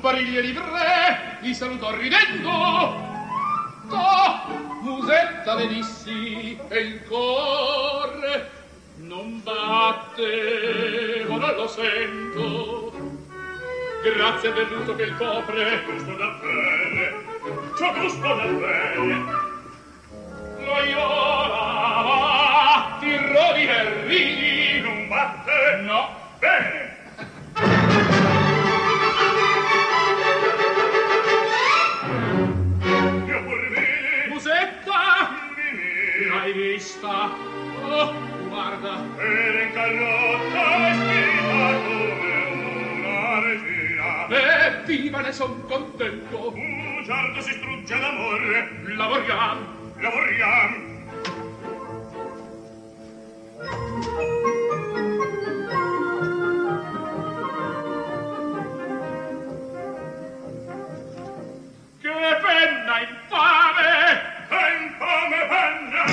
Pariglia livré li salutò ridendo. Oh, musetta venissi e il cor non batte, ma non lo sento. Grazie è venuto che il copre gusto da bene, c'ho gusto da bene. Loyola ti rodi e ridi, non batte? No. Bene. L'hai vista? Oh, guarda! Era in carrozza vestita come una regina. Viva, ne son contento! Un giorno si strugge d'amore. Lavoriam! Lavoriam! Che penna infame! Infame penna!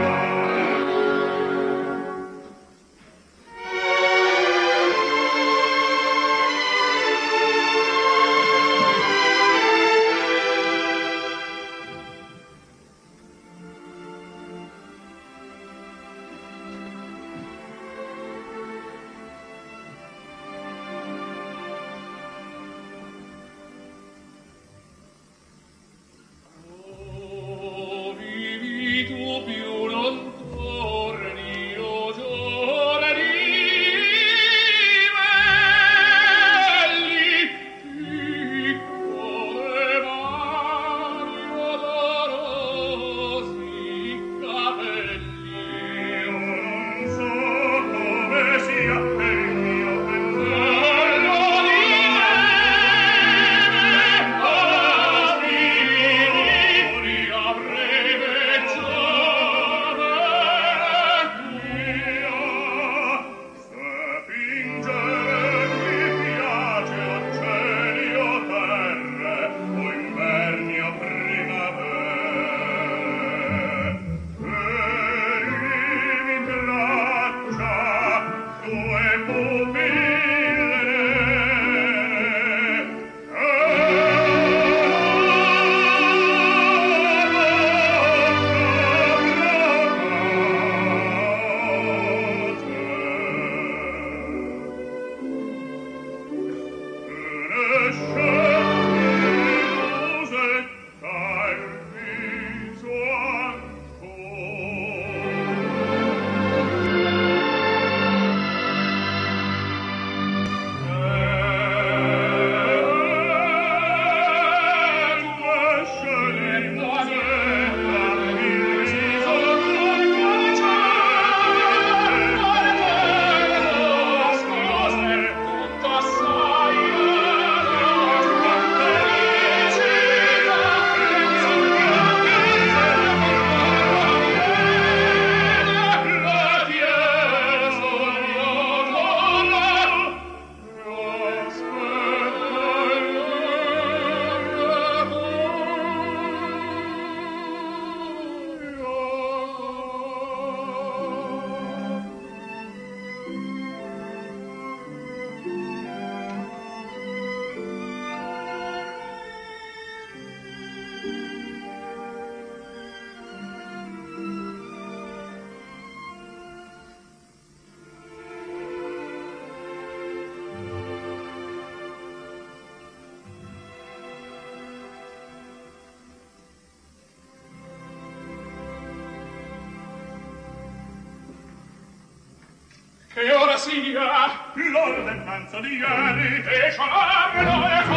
Che ora sia l'ordinanza di ieri e cialarlo e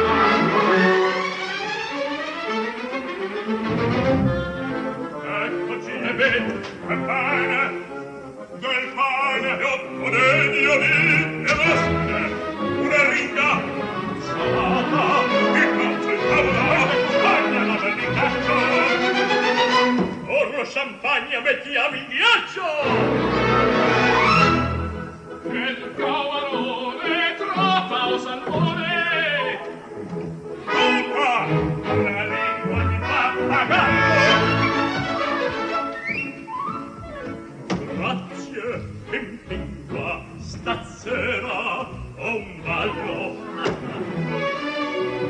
eccoci e vedi è bene del pane e 8 degni olivi e mosche una riga salata e calcio il tavolo spagna la bell'icaccio or lo champagne mettiamo in ghiaccio. Il cavalone trota o salmone tutta una lingua di pappagallo. Grazie in lingua stasera o un ballo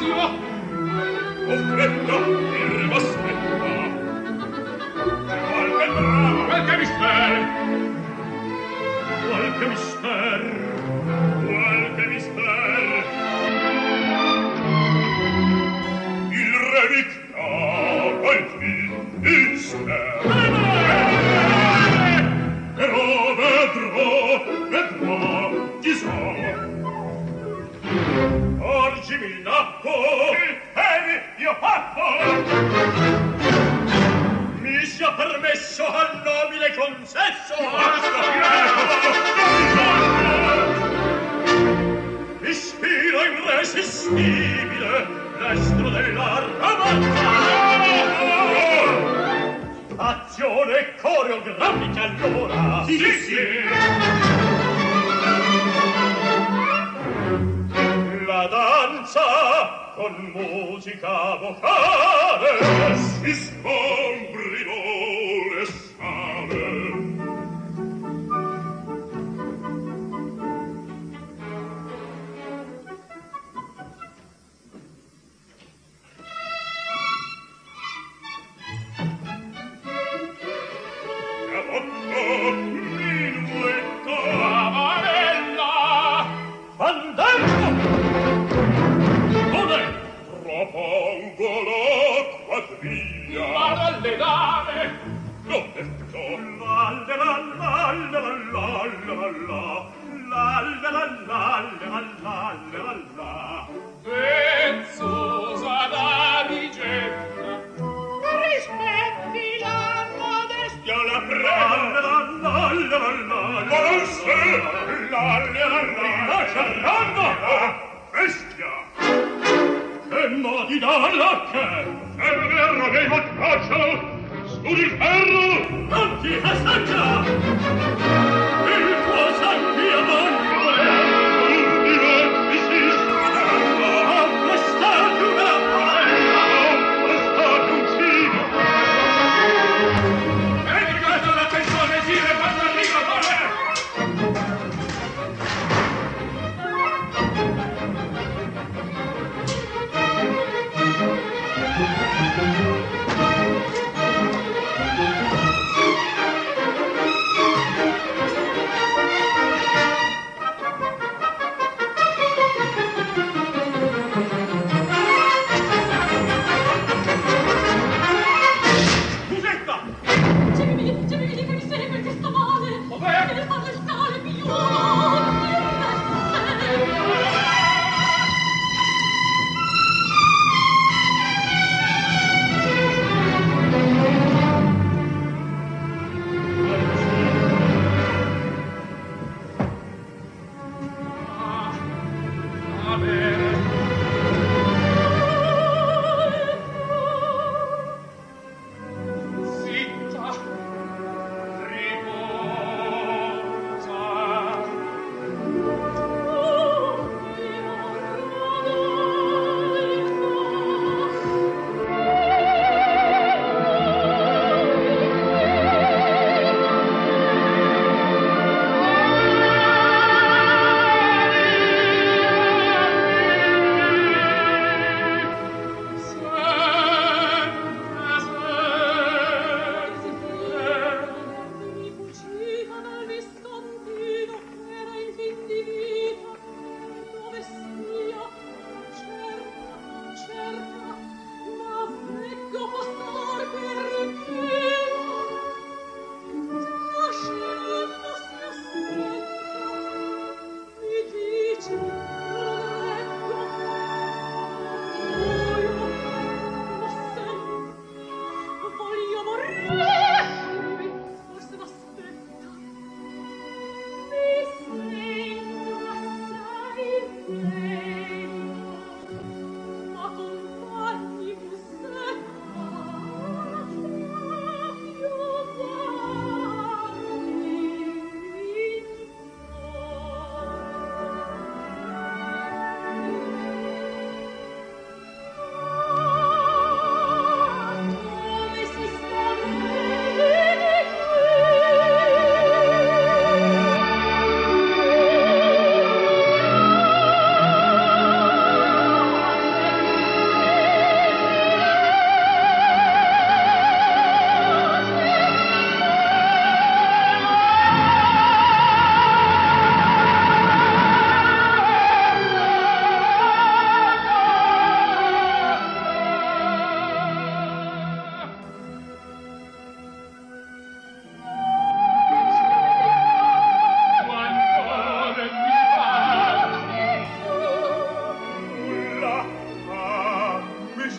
silenzio. Oh, fredda, il aspetta. Qualche brava, Qualche mister. qualche mister, qualche mister. Il re dicta al fin mister. Però vedrò, chi so. Porgimi il nappo, io pappo. Mi sia permesso al nobile concesso. Ispiro irresistibile l'estro dell'armata. Azione coreografica allora. Sì. La danza con musica vocale si scombri le sale. Gabotto, minuetto, cavarella, fandango. Propongo la quadriglia. Vado alle dame. L'ho detto. La la la la la la la la la la la la la. Vezzosa damigella, rispetti la modestia. La prego. La la la la la. La la la la. Cercando. Bestia. Che modi dalla che? Ferro dei mattaccio! Studi il ferro! Non ti assaggia! Il tuo sangue a mondo è! Non divetti si sfidava! A quest'arte una parella! A quest'arte un cibo! E di questo l'attenzione si quando arriva fuori!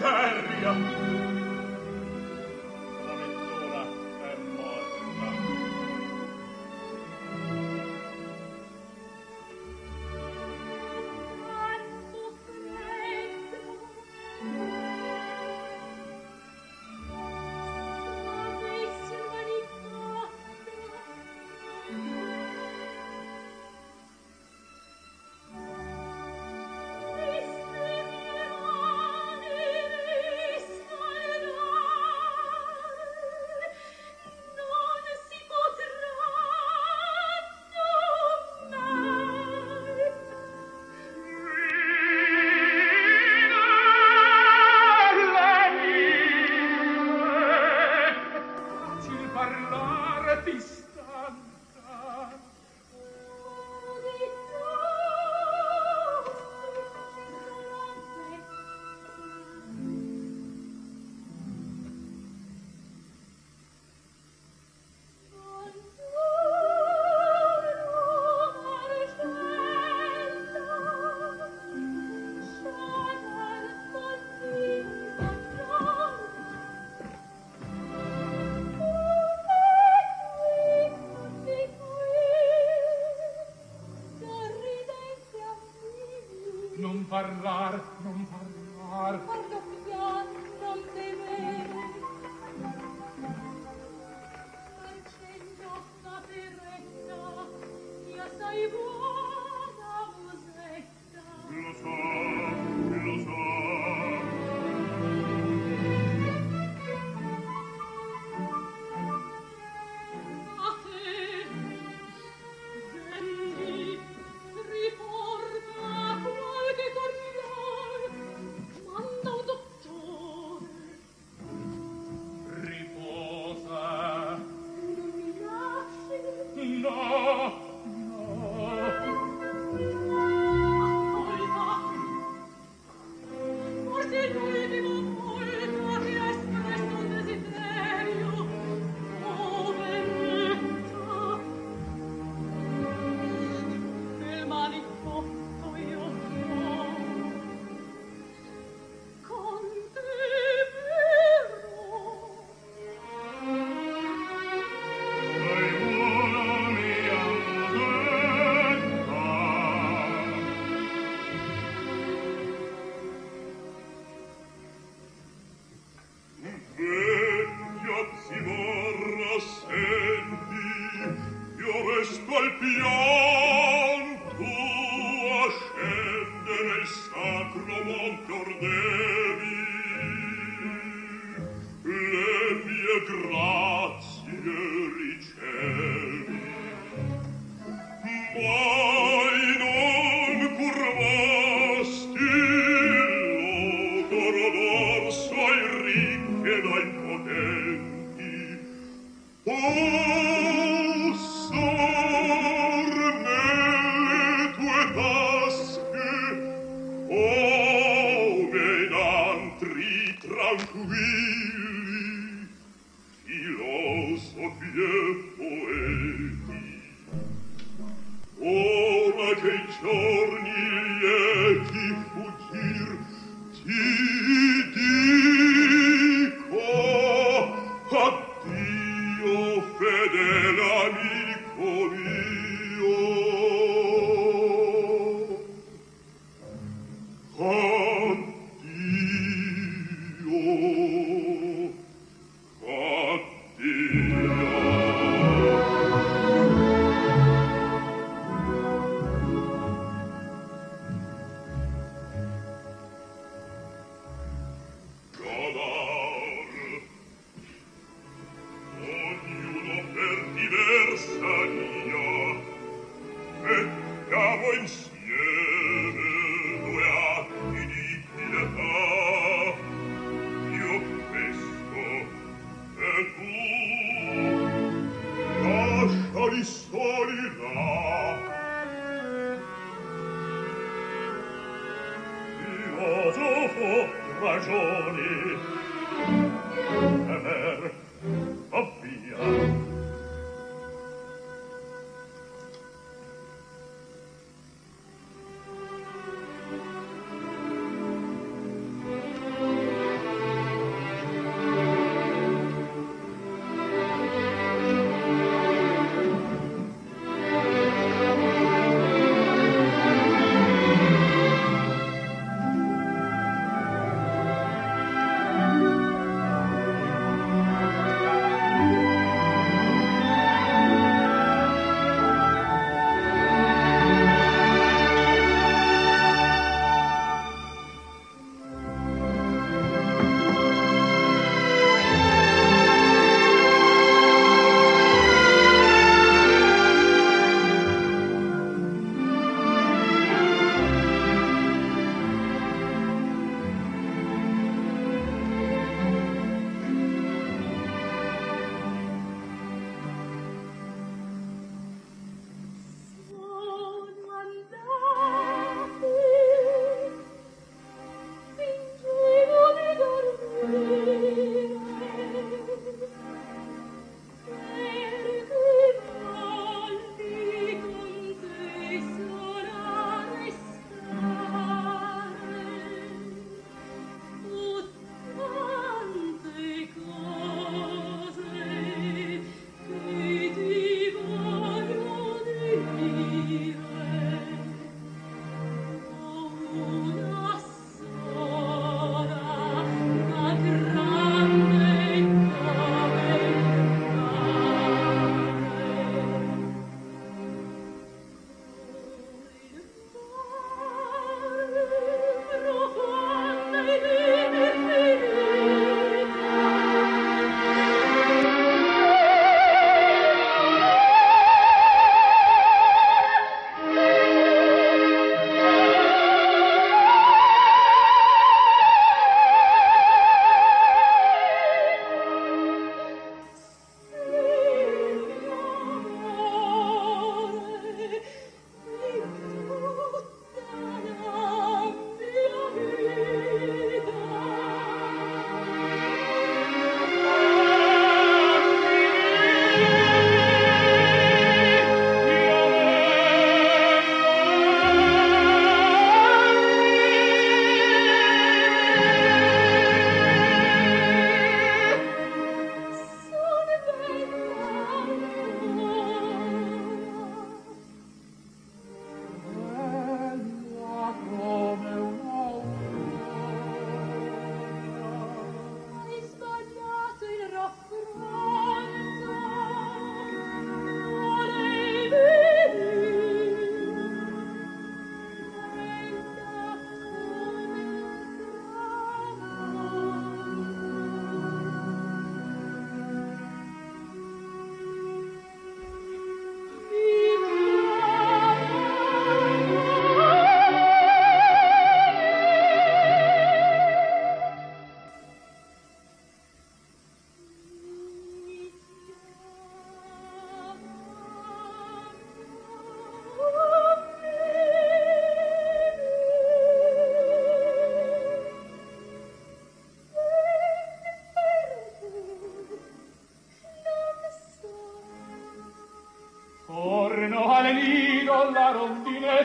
miseria! La mezz'ora è morta.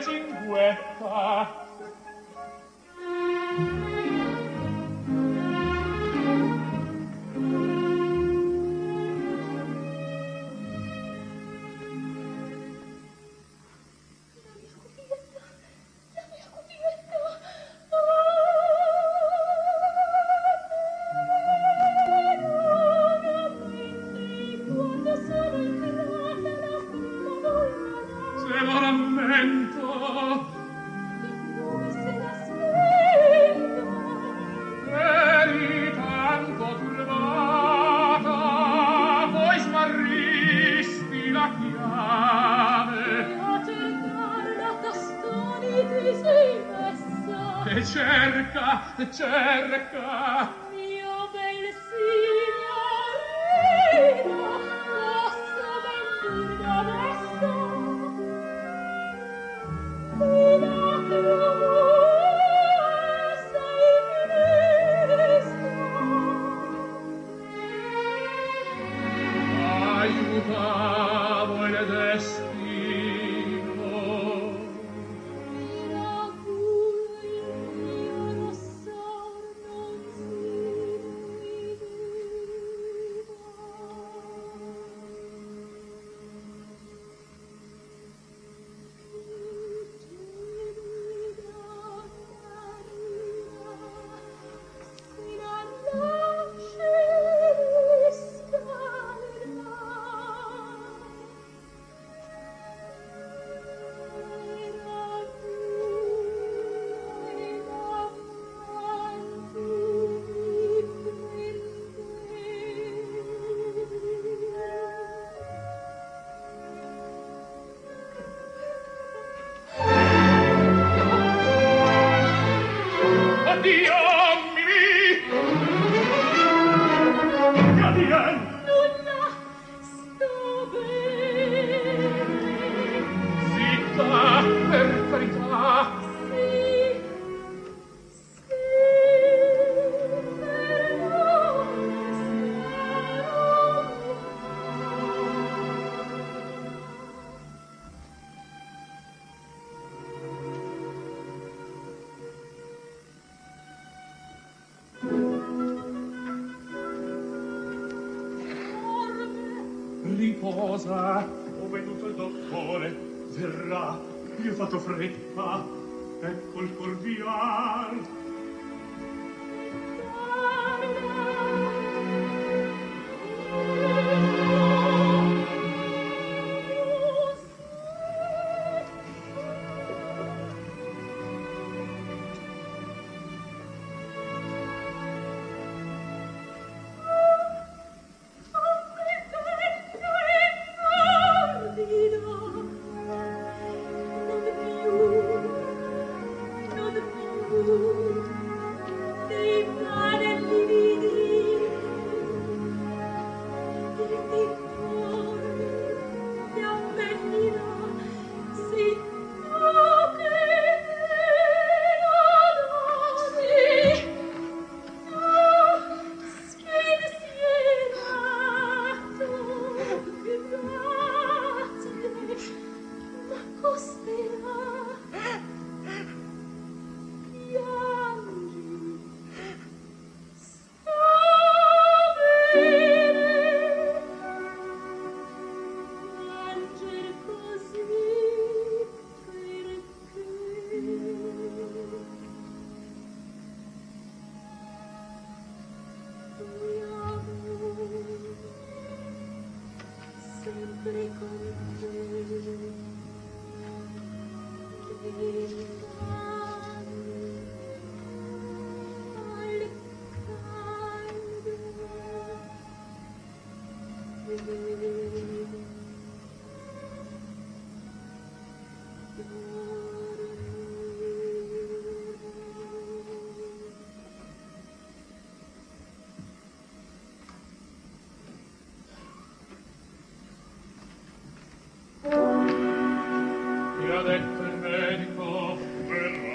cinguetta. Cerca mio bel signorino, posso ben dire adesso fino a tu sei finestra. Aiutavo il destino. Riposa, ho veduto il dottore, verrà, io ho fatto fretta, ecco il cordial. Mi ha detto il medico, Verrà.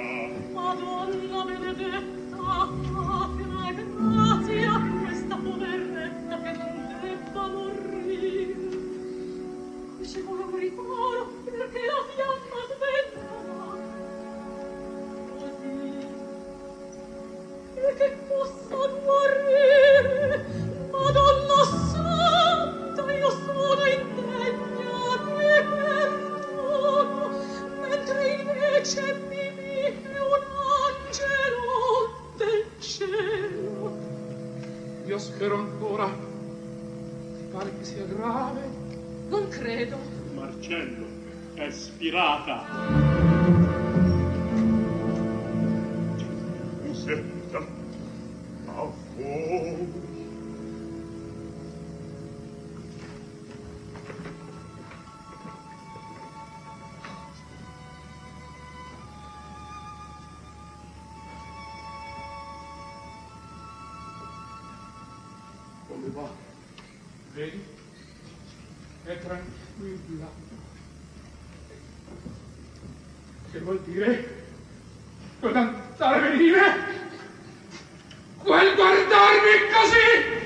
pare che possa guarire. Madonna Santa, io sono indegna di perdono, mentre invece mi vive un angelo del cielo. Io spero ancora. Pare che sia grave. Non credo. Marcello è spirata. Musetta, a voi. Come va? Vedi? È tranquilla. Che vuol dire? Quell'andare a venire? Quel guardarmi così?